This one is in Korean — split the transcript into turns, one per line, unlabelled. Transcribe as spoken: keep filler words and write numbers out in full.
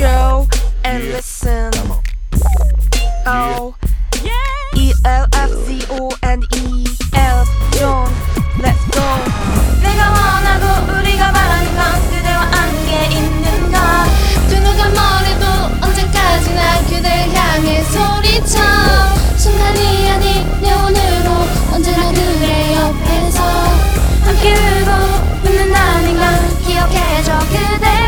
show and listen. Oh, E L F Z O and E L John, let's go.
내가 원하고 우리가 바라는 건 그대와 함께 있는가. 그 누가 뭐래도 언제까지나 그댈 향해 소리쳐. 순간이 아닌 영원으로 언제나 그대 옆에서 함께 울고 웃는다는 걸 기억해줘. 그대